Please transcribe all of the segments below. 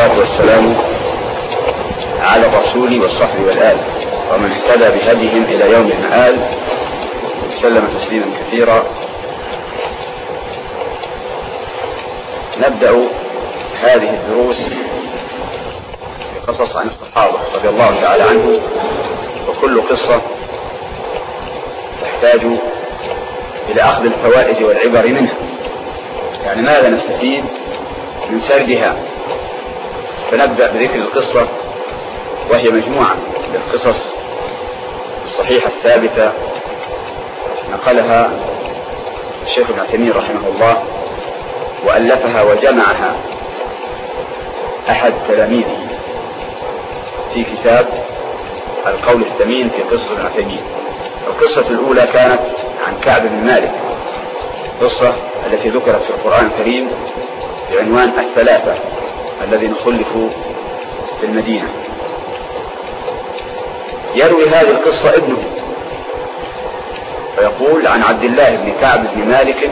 والصلاة والسلام على الرسول والصحب والآل ومن اهتدى بهديهم إلى يوم المآل وسلم تسليما كثيرا. نبدأ هذه الدروس بقصص عن الصحابة رضي الله تعالى عنهم، وكل قصة تحتاج إلى أخذ الفوائد والعبر منها، يعني ماذا نستفيد من سردها. فنبدأ بذكر القصة، وهي مجموعة للقصص الصحيحة الثابتة نقلها الشيخ ابن عثيمين رحمه الله، وألفها وجمعها أحد تلاميذه في كتاب القول الثمين في قصة ابن عثيمين. القصة الأولى كانت عن كعب بن مالك، القصة التي ذكرت في القرآن الكريم بعنوان الثلاثة الذين خلفوا في المدينة. يروي هذه القصة ابنه فيقول عن عبد الله بن كعب بن مالك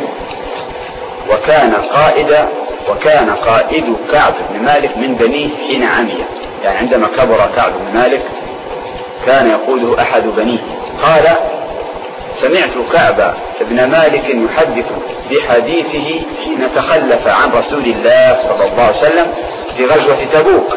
وكان قائد كعب بن مالك من بنيه حين عمي، يعني عندما كبر كعب بن مالك كان يقوده أحد بنيه. قال: سمعت كعب بن مالك يحدث بحديثه حين تخلف عن رسول الله صلى الله عليه وسلم في غزوة تبوك،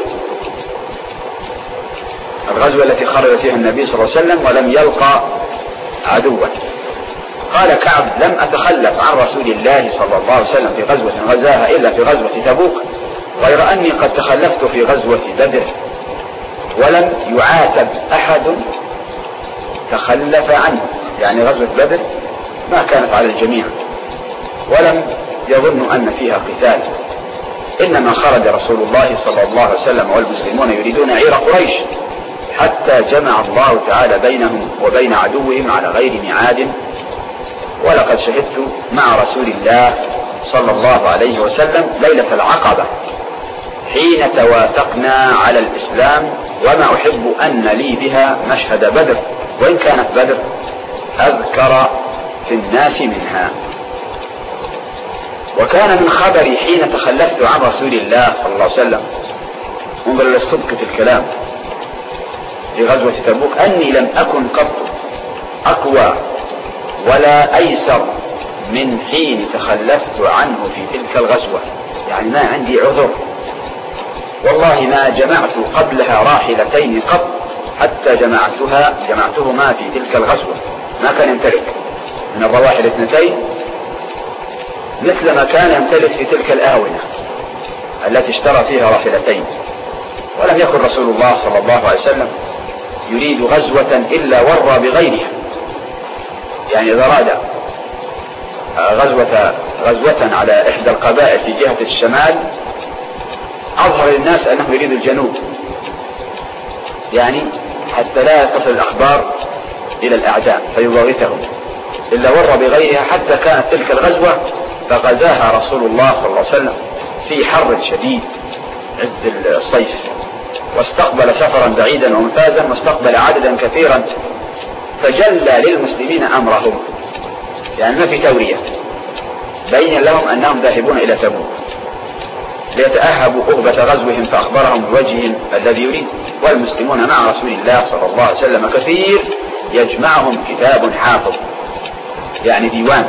الغزوة التي خرج فيها النبي صلى الله عليه وسلم ولم يلقى عدوا. قال كعب: لم أتخلف عن رسول الله صلى الله عليه وسلم في غزوة غزاها إلا في غزوة تبوك، غير أني قد تخلفت في غزوة بدر، ولم يعاتب أحد تخلف عنه، يعني غزوة بدر ما كانت على الجميع ولم يظن أن فيها قتال، إنما خرج رسول الله صلى الله عليه وسلم والمسلمون يريدون عير قريش، حتى جمع الله تعالى بينهم وبين عدوهم على غير ميعاد. ولقد شهدت مع رسول الله صلى الله عليه وسلم ليلة العقبة حين توافقنا على الإسلام، وما أحب أن لي بها مشهد بدر، وإن كانت بدر أذكر في الناس منها. وكان من خبري حين تخلفت عن رسول الله صلى الله عليه وسلم، انظر للصدق في الكلام، في غزوة تبوك، أني لم أكن قط أقوى ولا أيسر من حين تخلفت عنه في تلك الغزوة، يعني ما عندي عذر، والله ما جمعت قبلها راحلتين قط حتى جمعتهما في تلك الغزوة. ما كان يمتلك من الرواحل اثنتين مثل ما كان يمتلك في تلك الآونة التي اشترى فيها راحلتين. ولم يكن رسول الله صلى الله عليه وسلم يريد غزوة إلا ورى بغيرها، يعني إذا أراد غزوة على إحدى القبائل في جهة الشمال أظهر للناس أنه يريد الجنوب، يعني حتى لا تصل الأخبار إلى الأعداء فيضاغثهم، إلا ور بغيرها، حتى كانت تلك الغزوة فغزاها رسول الله صلى الله عليه وسلم في حر شديد عز الصيف، واستقبل سفرا بعيدا وممتازا، واستقبل عددا كثيرا، فجلى للمسلمين أمرهم، يعني ما في تورية، بين لهم أنهم ذاهبون إلى تبوك ليتأهبوا أهبة غزوهم، فأخبرهم بوجههم الذي يريد. والمسلمون مع رسول الله صلى الله عليه وسلم كثير، يجمعهم كتاب حافظ، يعني ديوان.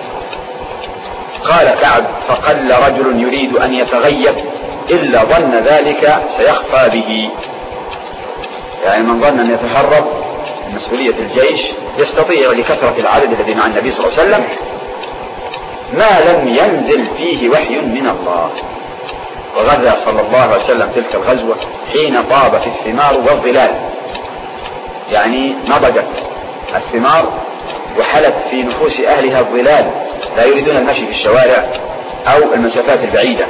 قال كعب: فقل رجل يريد أن يتغيب إلا ظن ذلك سيخفى به، يعني من ظن أن يتهرب من مسؤولية الجيش يستطيع لكثرة العدد الذي مع النبي صلى الله عليه وسلم ما لم ينزل فيه وحي من الله. وغزا صلى الله عليه وسلم تلك الغزوة حين طابت الثمار والظلال، يعني نضجت الثمار وحلت في نفوس أهلها الظلال، لا يريدون المشي في الشوارع أو المسافات البعيدة.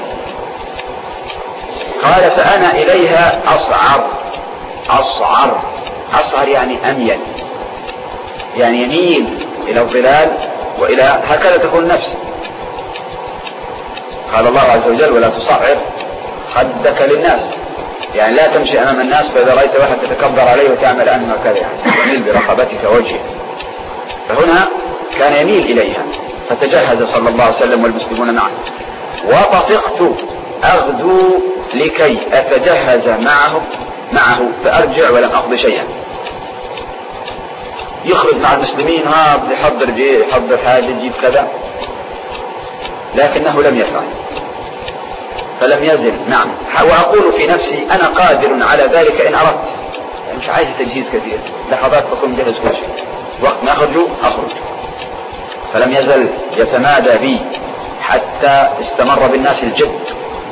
قال: فأنا إليها أصعر يعني أميل، يعني يميل إلى الظلال وإلى هكذا تكون النفس. قال الله عز وجل: ولا تصعر خدك للناس، يعني لا تمشي أمام الناس فإذا رأيت واحد تتكبر عليه وتعمل أنه كذا، يعني يميل برقبتك وجهه. فهنا كان يميل إليها، فتجهز صلى الله عليه وسلم والمسلمون معه. وطفقت أغدو لكي أتجهز معه فأرجع ولم أقضي شيئا. يخرج مع المسلمين، بدي يحضر حاجة، يجيب كذا، لكنه لم يفعل، فلم يزل. نعم. وأقول في نفسي أنا قادر على ذلك إن أردت، يعني مش عايز تجهيز كثير، لحظات بكون جهز كل شيء، وقت ما أخرج. فلم يزل يتمادى بي حتى استمر بالناس الجد،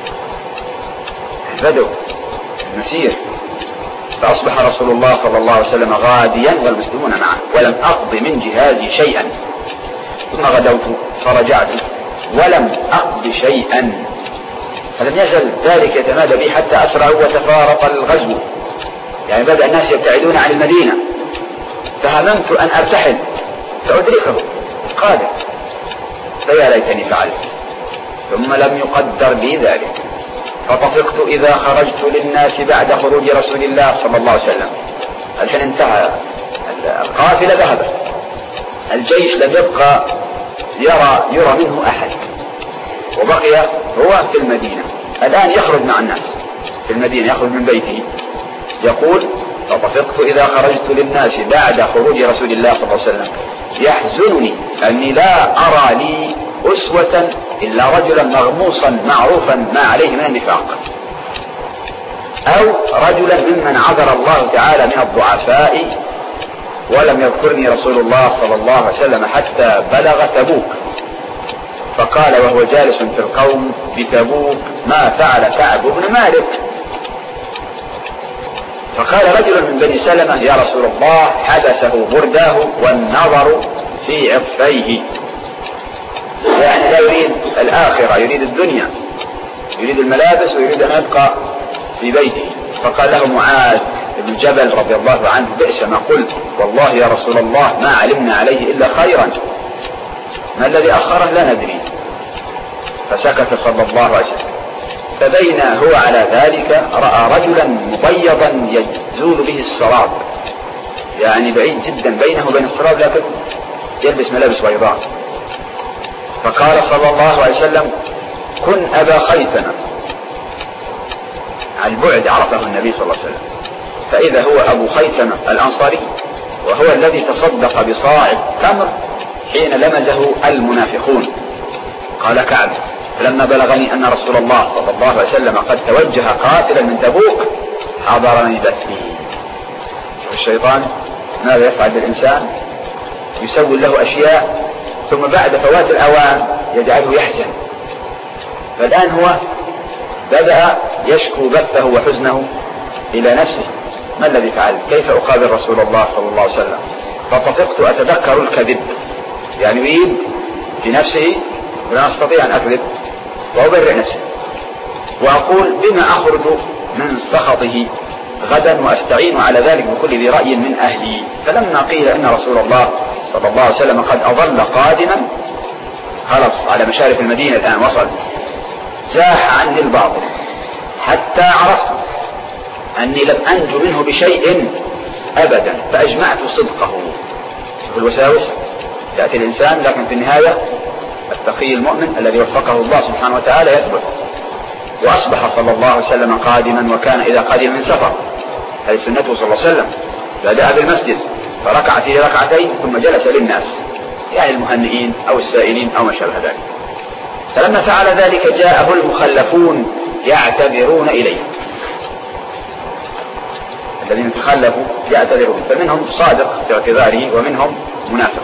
بدوا المسير، فأصبح رسول الله صلى الله عليه وسلم غاديا والمسلمون معه، ولم أقض من جهازي شيئا. ثم غدوت فرجعت ولم أقض شيئا، فلم يزل ذلك يتمادى بي حتى أسرع وتفارق الغزو، يعني بدأ الناس يبتعدون عن المدينة، فهممت أن أرتحل فأدركه قادر، فيا ليتني فعلت. ثم لم يقدر لي ذلك، فطفقت إذا خرجت للناس بعد خروج رسول الله صلى الله عليه وسلم. الحين انتهى القافلة، ذهبت، الجيش لم يبقى يرى منه أحد، وبقي هو في المدينة. الآن يخرج مع الناس في المدينة، يخرج من بيته، يقول فطفقت إذا خرجت للناس بعد خروج رسول الله صلى الله عليه وسلم يحزنني أني لا أرى لي أسوة إلا رجلا مغموصا معروفا ما عليه من النفاق، أو رجلا ممن عذر الله تعالى من الضعفاء، ولم يذكرني رسول الله صلى الله عليه وسلم حتى بلغ تبوك، فقال وهو جالس في القوم بتبوك ما فعل كعب بن مالك. فقال رجل من بني سلمة يا رسول الله حبسه برداه والنظر في عطفيه، يعني لا يريد الآخرة، يريد الدنيا، يريد الملابس، ويريد أن يبقى في بيته. فقال له معاذ بن جبل رضي الله عنه بئس ما قلت، والله يا رسول الله ما علمنا عليه إلا خيرا، ما الذي أخره لا ندري. فسكت صلى الله عليه وسلم. فبين هو على ذلك رأى رجلا مبيضا يزول به السراب، يعني بعيد جدا بينه وبين السراب، لكن يلبس ملابس بيضاء. فقال صلى الله عليه وسلم كن أبا خيثمة. عن البعد عرفه النبي صلى الله عليه وسلم، فإذا هو أبو خيثمة الأنصاري، وهو الذي تصدق بصاع تمر حين لمزه المنافقون. قال كعب فلما بلغني أن رسول الله صلى الله عليه وسلم قد توجه قاتلا من تبوك حضرني بثي. شوف الشيطان ماذا يفعل بالإنسان، يسوي له أشياء ثم بعد فوات الأوان يجعله يحزن. فالآن هو بدأ يشكو بثه وحزنه إلى نفسه، ما الذي فعل، كيف أقابل رسول الله صلى الله عليه وسلم. فطفقت أتذكر الكذب، يعني يريد في نفسه لا أستطيع أن أكذب وأبرئ نفسي، وأقول بما أخرج من سخطه غدا وأستعين على ذلك بكل ذي رأي من أهلي. فلما قيل إن رسول الله صلى الله عليه وسلم قد أظل قادما، خلص على مشارف المدينة الآن وصل، زاح عني الباطل حتى عرفت أني لم أنجو منه بشيء أبدا، فأجمعت صدقه. في الوساوس يأتي الإنسان، لكن في النهاية التقي المؤمن الذي وفقه الله سبحانه وتعالى يثبت. وأصبح صلى الله عليه وسلم قادما، وكان إذا قدم من سفر، هذه سنته صلى الله عليه وسلم، بدأ بالمسجد فركع فيه ركعتين ثم جلس للناس، يعني المهنئين أو السائلين أو ما شابه ذلك. فلما فعل ذلك جاءه المخلفون يعتذرون إليه، الذين تخلفوا يعتذرون، فمنهم صادق في اعتذاره ومنهم منافق.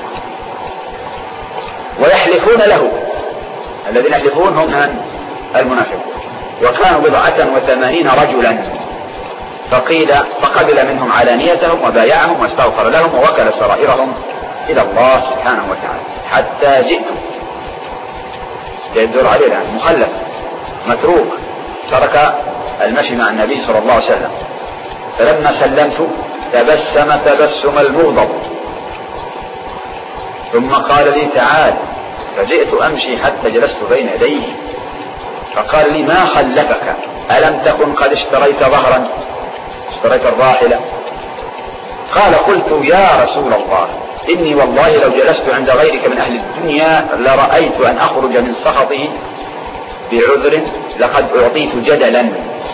ويحلفون له، الذين يحلفون هم المنافقون، وكانوا 87 رجلا. فقبل منهم علانيتهم وبايعهم واستغفر لهم ووكل سرائرهم إلى الله سبحانه وتعالى، حتى جئتم. يدور عليه الآن مخلف متروك، ترك المشي مع النبي صلى الله عليه وسلم. فلما سلمت تبسم تبسم المغضب، ثم قال لي تعال، فجئت أمشي حتى جلست بين يديه، فقال لي ما خلفك، ألم تكن قد اشتريت ظهرا، اشتريت الراحلة؟ قال قلت يا رسول الله إني والله لو جلست عند غيرك من أهل الدنيا لرأيت أن أخرج من سخطه بعذر، لقد أعطيت جدلا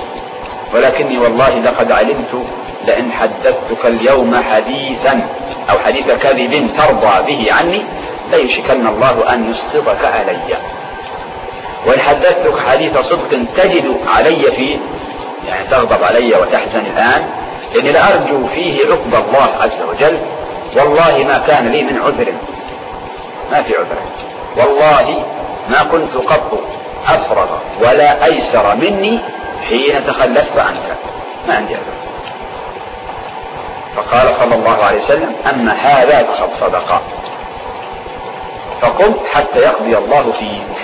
ولكني والله لقد علمت لئن حدثتك اليوم حديثا أو حديث كذب ترضى به عني ليشكن الله أن يسقطك علي، وإن حدثتك حديث صدق تجد علي فيه، يعني تغضب علي وتحزن الآن، إني لأرجو فيه عقب الله عز وجل. والله ما كان لي من عذر، ما في عذر، والله ما كنت قط أفرغ ولا أيسر مني حين تخلفت عنك، ما عندي عذر. فقال صلى الله عليه وسلم: أما هذا فقد صدق، فقم حتى يقضي الله فيك.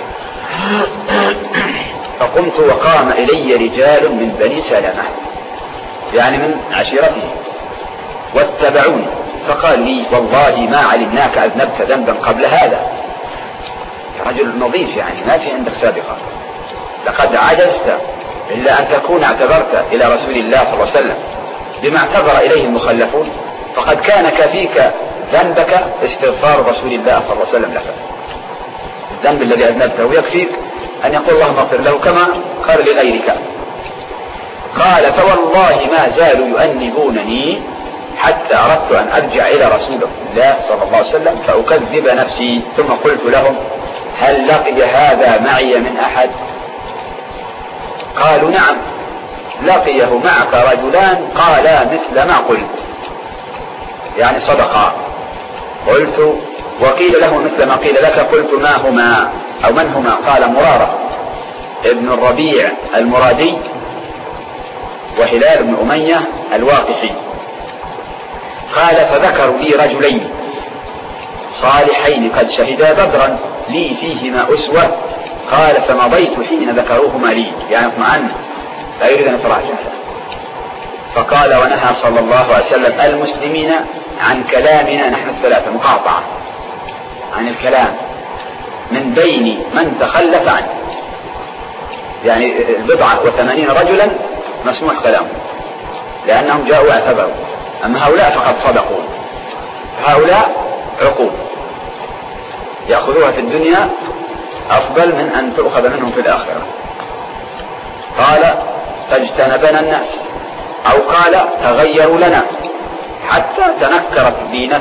فقمت وقام إلي رجال من بني سلمة، يعني من عشيرته، واتبعوني، فقال لي: والله ما علمناك أذنبت ذنبا قبل هذا، رجل نظيف يعني ما في عندك سابقة، لقد عجزت إلا أن تكون اعتذرت إلى رسول الله صلى الله عليه وسلم بما اعتذر إليه المخلفون، فقد كان كفيك ذنبك استغفار رسول الله صلى الله عليه وسلم لك، الذنب الذي أذنبته يكفيك أن يقول اللهم اغفر له كما قال لغيرك. قال: فوالله ما زالوا يؤنبونني حتى أردت أن أرجع إلى رسول الله صلى الله عليه وسلم فأكذب نفسي، ثم قلت لهم: هل لقي هذا معي من أحد؟ قالوا: نعم، لقيه معك رجلان قالا مثل ما قلت، يعني صدقا. قلت: وقيل له مثل ما قيل لك. قلت: ما هما أو من هما؟ قال: مرارة ابن الربيع المرادي، وهلال بن أمية الواقفي. قال: فذكروا لي رجلين صالحين قد شهدا بدرا لي فيهما أسوة. قال: فمضيت حين ذكروهما لي، يعني اطمأن لا يريد أن يتراجع. فقال: ونهى صلى الله عليه وسلم المسلمين عن كلامنا نحن الثلاثة، مقاطعة عن الكلام من بين من تخلف عنه، يعني 89 رجلا مسموح كلامه لأنهم جاءوا واعتبروا، أما هؤلاء فقد صدقوا، هؤلاء عقوب يأخذوها في الدنيا أفضل من أن تؤخذ منهم في الآخرة. قال: فاجتنبنا الناس، أو قال: تغيروا لنا حتى تنكرت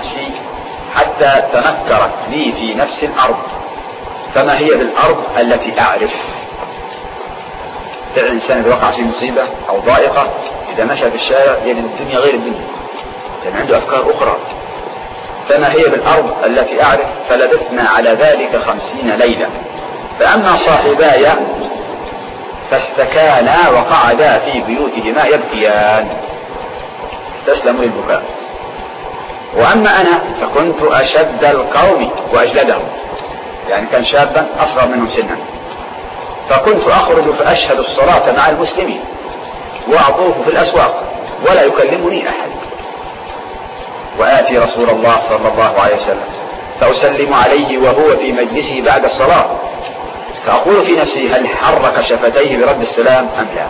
لي في نفس الأرض، فما هي بالأرض التي أعرف. الإنسان إذا وقع في مصيبة أو ضائقة إذا مشى في الشارع يجد الدنيا غير الدنيا، لأن عنده أفكار أخرى. فما هي بالأرض التي أعرف. فلبثنا على ذلك 50 ليلة. فأما صاحباي فاستكانا وقعدا في بيوتهما يبكيان، استسلموا للبكاء. وأما أنا فكنت أشد القوم وأجلدهم، يعني كان شابا أصغر منهم سنا، فكنت أخرج فأشهد الصلاة مع المسلمين وأطوف في الأسواق ولا يكلمني أحد، وآتي رسول الله صلى الله عليه وسلم فأسلم عليه وهو في مجلسه بعد الصلاة، فأقول في نفسي: هل حرك شفتيه برد السلام أم لا؟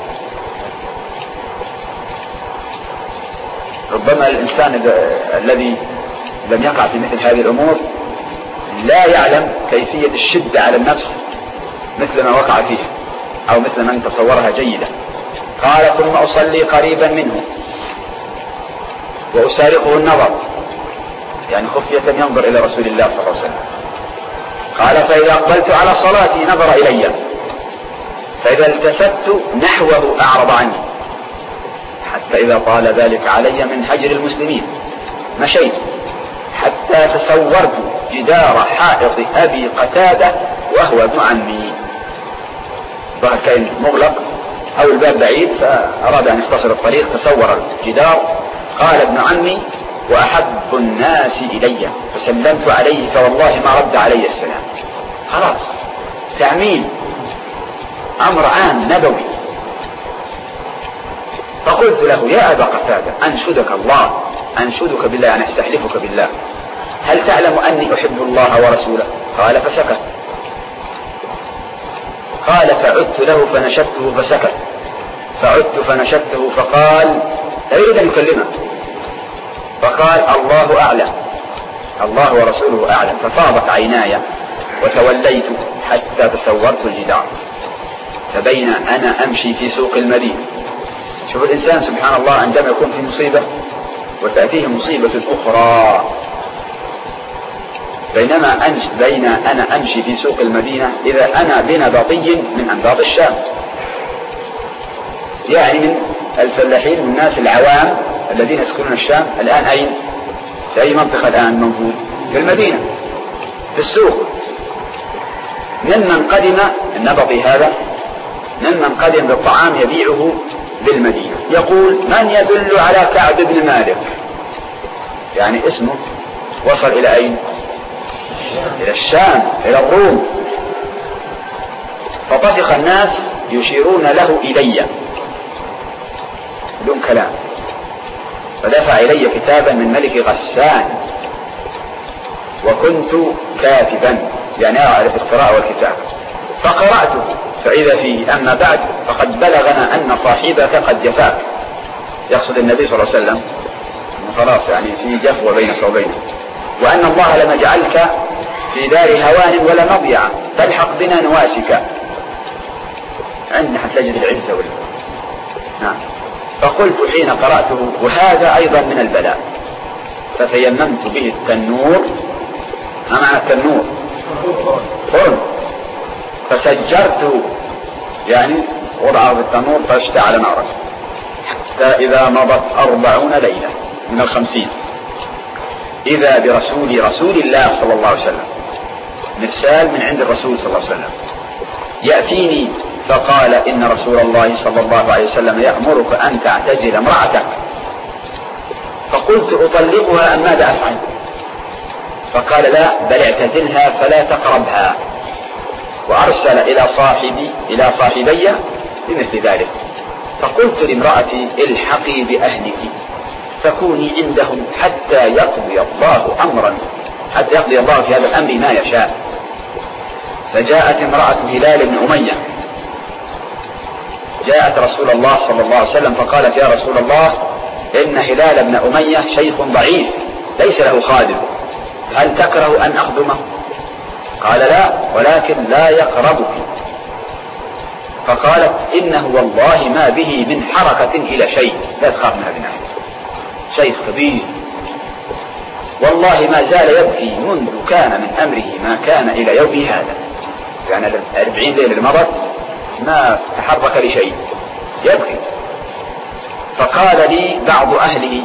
ربما الإنسان الذي لم يقع في مثل هذه الأمور لا يعلم كيفية الشدة على النفس مثل ما وقع فيه أو مثل من تصورها جيدا. قال: ثم أصلي قريبا منه وأسارقه النظر، يعني خفية ينظر إلى رسول الله صلى الله عليه وسلم. قال: فإذا أقبلت على صلاتي نظر إلي، فإذا التفت نحوه أعرض عني، حتى إذا طال ذلك علي من هجر المسلمين مشيت حتى تصورت جدار حائط أبي قتادة وهو ابن عمي، ظهر كان مغلق أو الباب بعيد فأراد أن يختصر الطريق، تصور الجدار. قال: ابن عمي وأحب الناس إلي، فسلمت عليه فوالله ما رد علي السلام. خلاص تعميم، أمر عام نبوي. فقلت له: يا أبا قتادة أنشدك الله، أنشدك بالله، يعني أستحلفك بالله، هل تعلم أني أحب الله ورسوله؟ قال: فسكت. قال: فعدت له فنشدته فسكت، فعدت فنشدته فقال: لا يريد أن يكلمه، فقال: الله أعلم، الله ورسوله أعلم. ففاضت عيناي وتوليت حتى تصورت الجدار، فبين أنا أمشي في سوق المدينة شوف الإنسان سبحان الله عندما يكون في مصيبة وتأتيه مصيبة أخرى، بينما أنا أمشي في سوق المدينة إذا أنا بنبطي من أنباط الشام، يعني من الفلاحين والناس العوام الذين يسكنون الشام الآن أين؟ في أي منطقة الآن موجود؟ في المدينة في السوق، ممن قدم النبطي هذا ممن قدم بالطعام يبيعه بالمدينة، يقول من يدل على كعب بن مالك؟ يعني اسمه وصل إلى أين؟ إلى الشام، إلى الروم. فطفق الناس يشيرون له إلي بدون كلام، فدفع إلي كتابا من ملك غسان، وكنت كاتبا يعني أعرف القراءة والكتابة، فقرأته فإذا فيه أما بعد فقد بلغنا أن صاحبك قد جفاك، يقصد النبي صلى الله عليه وسلم خلاص يعني في جفوة بينك وبينه، وأن الله لم يجعلك في دار هوان ولا مضيعة، فالحق بنا نواسك، عندنا حتجد العزة نعم. فقلت حين قرأته وهذا أيضا من البلاء، فتيممت به التنور. ما معنى التنور؟ فرن. فسجرته يعني وضعه في التنور فاشتعل نارا حتى إذا مضت 40 ليلة من 50 إذا برسول الله صلى الله عليه وسلم، مرسال من عند الرسول صلى الله عليه وسلم، يأتيني فقال إن رسول الله صلى الله عليه وسلم يأمرك أن تعتزل امرأتك. فقلت أطلقها أم ماذا أفعل؟ فقال لا بل اعتزلها فلا تقربها، وأرسل إلى صاحبي بمثل ذلك. فقلت لامرأتي الحقي بأهلك فكوني عندهم حتى يقضي الله في هذا الأمر ما يشاء. فجاءت امرأة هلال بن أمية، جاءت رسول الله صلى الله عليه وسلم فقالت يا رسول الله إن هلال بن أمية شيخ ضعيف ليس له خادم، هل تكره أن أخدمه؟ قال لا ولكن لا يقربك. فقالت إنه والله ما به من حركة إلى شيء، لا تخاف من هذه الناحية، شيخ كبير والله ما زال يبكي منذ كان من أمره ما كان إلى يوم هذا، يعني 40 ليلة مضت ما تحرك لشيء يبكي. فقال لي بعض أهله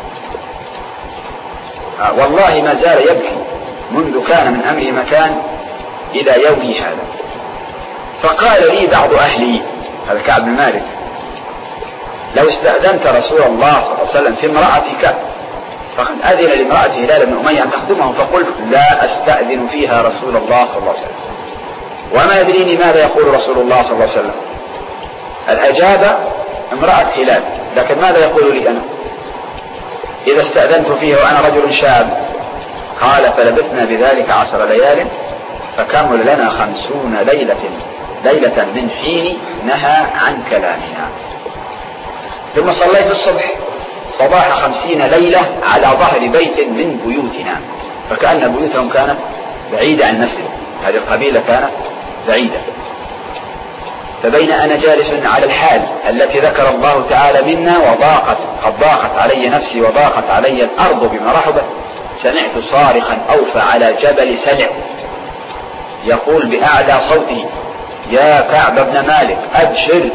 والله ما زال يبكي منذ كان من أمره ما كان إلى يوم هذا. فقال لي بعض أهلي، هذا كعب بن مالك، لو استأذنت رسول الله صلى الله عليه وسلم في امرأتك فقد أذن لامرأة هلال بن أمية أن تخدمه، فقلت لا أستأذن فيها رسول الله صلى الله عليه وسلم وما يدريني ماذا يقول رسول الله صلى الله عليه وسلم. الأجابة امرأة هلال، لكن ماذا يقول لي أنا إذا استأذنت فيها وأنا رجل شاب؟ قال فلبثنا بذلك 10 ليال فكمل لنا 50 ليلة من حين نهى عن كلامنا. ثم صليت الصبح صباح 50 ليلة على ظهر بيت من بيوتنا، فكأن بيوتهم كانت بعيدة عن نفسهم، هذه القبيلة كانت بعيدة. فبين أنا جالس على الحال التي ذكر الله تعالى منا قد ضاقت علي نفسي وضاقت علي الأرض بما رحبت، سمعت صارخا أوفى على جبل سلع يقول بأعلى صوته يا كعب بن مالك أبشر.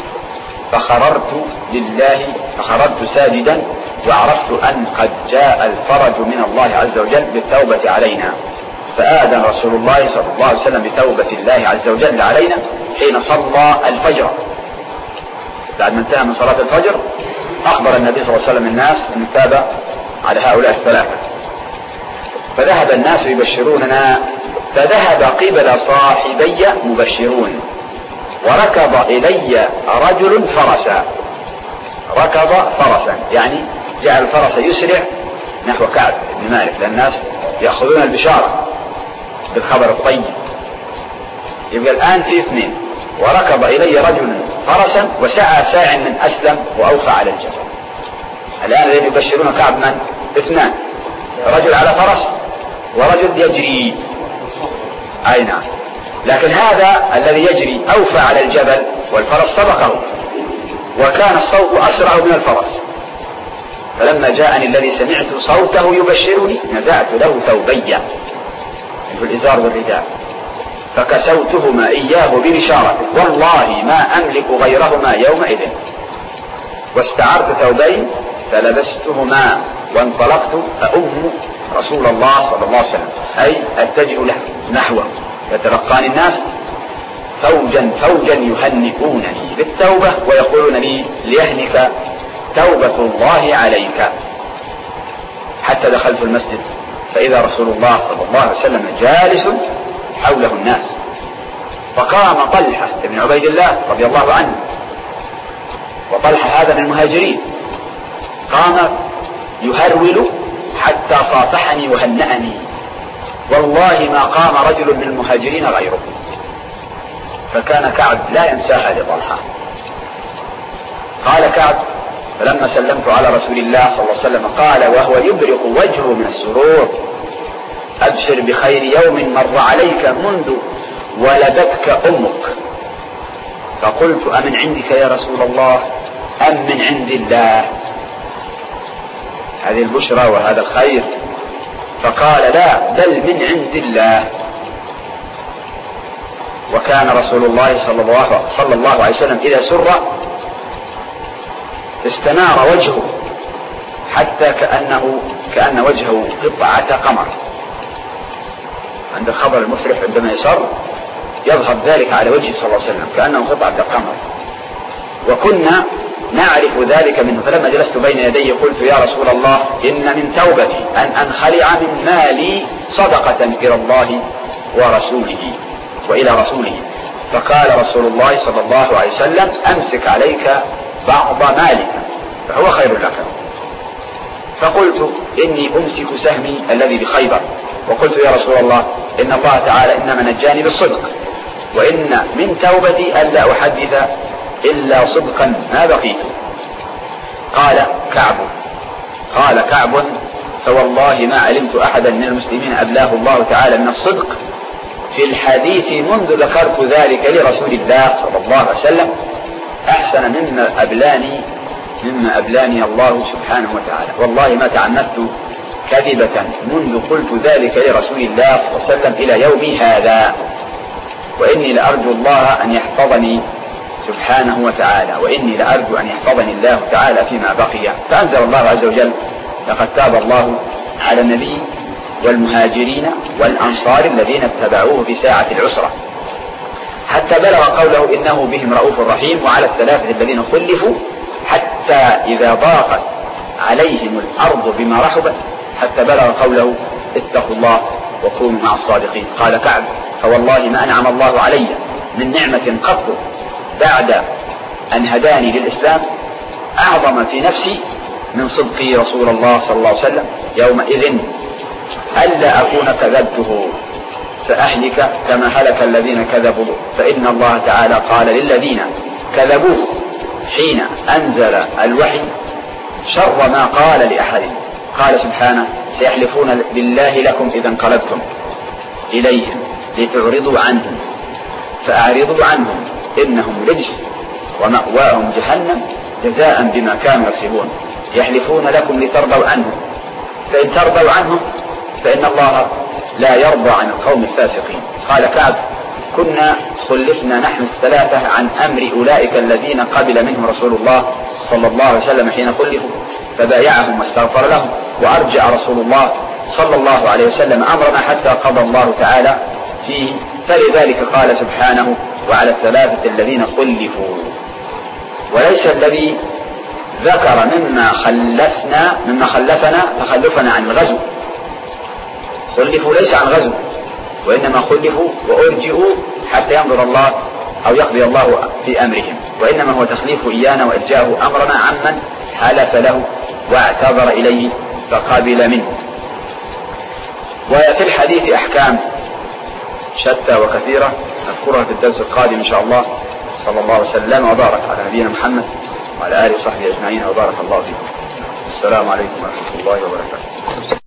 فخررت ساجدا وعرفت أن قد جاء الفرج من الله عز وجل بالتوبة علينا. فآذن رسول الله صلى الله عليه وسلم بتوبة الله عز وجل علينا حين صلى الفجر. بعد ما انتهى من صلاة الفجر أخبر النبي صلى الله عليه وسلم الناس أن تاب على هؤلاء الثلاثة، فذهب الناس يبشروننا، فذهب قبل صاحبي مبشرون، وركض إلي رجل فرسا، ركض فرسا يعني جعل الفرس يسرع نحو كعب بن مالك، لأن الناس يأخذون البشارة بالخبر الطيب. يبقى الآن في 2، وركض إلي رجل فرسا وسعى ساع من أسلم وأوفى على الجبل. الآن الذين يبشرون كعب من؟ 2، رجل على فرس ورجل يجري. أي نعم، لكن هذا الذي يجري أوفى على الجبل والفرس سبقه وكان الصوت أسرع من الفرس. فلما جاءني الذي سمعت صوته يبشرني نزعت له ثوبي، الإزار والرداء، فكسوتهما إياه ببشارته، والله ما أملك غيرهما يومئذ، واستعرت ثوبين فلبستهما وانطلقت فأم رسول الله صلى الله عليه وسلم، أي أتجه له نحوه، يتلقاني الناس فوجا فوجا يهنئونني بالتوبة ويقولون لي ليهنك توبة الله عليك، حتى دخلت المسجد فإذا رسول الله صلى الله عليه وسلم جالس حوله الناس، فقام طلحة بن عبيد الله رضي الله عنه، وطلحة هذا من المهاجرين، قام يهرول حتى صافحني وهنأني، والله ما قام رجل من المهاجرين غيره. فكان كعب لا ينساها لطلحة. قال كعب فلما سلمت على رسول الله صلى الله عليه وسلم قال وهو يبرق وجهه من السرور أبشر بخير يوم مر عليك منذ ولدتك أمك. فقلت أمن عندك يا رسول الله أم من عند الله هذه البشرى وهذا الخير؟ فقال لا بل من عند الله. وكان رسول الله صلى الله عليه وسلم إذا سر استنار وجهه حتى كأن وجهه قطعة قمر. عند الخبر المفرح عندما يسر يظهر ذلك على وجهه صلى الله عليه وسلم كأنه قطعة قمر، وكنا نعرف ذلك منه. فلما جلست بين يديه قلت يا رسول الله إن من توبتي أن أنخلع من مالي صدقة إلى الله ورسوله وإلى رسوله. فقال رسول الله صلى الله عليه وسلم أمسك عليك بعض مالك فهو خير لك. فقلت إني أمسك سهمي الذي بخيبر. وقلت يا رسول الله إن الله تعالى إنما نجاني بالصدق، وإن من توبتي ألا أحدث إلا صدقا ما بقيت. قال كعب فوالله ما علمت أحدا من المسلمين أبلاه الله تعالى من الصدق في الحديث منذ ذكرت ذلك لرسول الله صلى الله عليه وسلم أحسن مما أبلاني الله سبحانه وتعالى. والله ما تعنفت كذبة منذ قلت ذلك لرسول الله صلى الله عليه وسلم إلى يومي هذا، وإني لأرجو الله أن يحفظني سبحانه وتعالى، وإني لأرجو أن يحفظني الله تعالى فيما بقي. فأنزل الله عز وجل لقد تاب الله على النبي والمهاجرين والأنصار الذين اتبعوه في ساعة العسرة، حتى بلغ قوله إنه بهم رؤوف رحيم، وعلى الثلاثة الذين خلفوا حتى إذا ضاقت عليهم الأرض بما رحبت، حتى بلغ قوله اتقوا الله وكونوا مع الصادقين. قال كعب فوالله ما أنعم الله علي من نعمة قط بعد أن هداني للإسلام أعظم في نفسي من صدقي رسول الله صلى الله عليه وسلم يومئذ، ألا أكون كذبته فأهلك كما هلك الذين كذبوا. فإن الله تعالى قال للذين كذبوه حين أنزل الوحي شر ما قال لأحد، قال سبحانه سيحلفون بالله لكم إذا انقلبتم إليهم لتعرضوا عنهم فأعرضوا عنهم إنهم رجس ومأواهم جهنم جزاء بما كانوا يكسبون. يحلفون لكم لترضوا عنهم، فإن ترضوا عنهم فإن الله لا يرضى عن القوم الفاسقين. قال كعب كنا خلفنا نحن الثلاثة عن أمر أولئك الذين قبل منهم رسول الله صلى الله عليه وسلم حين خلفوا فبايعهم واستغفر لهم، وأرجع رسول الله صلى الله عليه وسلم أمرنا حتى قضى الله تعالى فيه. فلذلك قال سبحانه وعلى الثلاثة الذين خلفوا، وليس الذي ذكر مما خلفنا تخلفنا عن الغزو. خلفوا ليس عن غزو، وإنما خلفوا وأرجئوا حتى ينظر الله أو يقضي الله في أمرهم، وإنما هو تخليف إيانا وإرجاء أمرنا عمن حلف له واعتذر إليه فقابل منه. وفي الحديث أحكام شتى وكثيرة نذكرها في الدرس القادم إن شاء الله. صلى الله وسلم وبارك على نبينا محمد وعلى آله وصحبه أجمعين، وبارك الله فيكم. السلام عليكم ورحمة الله وبركاته.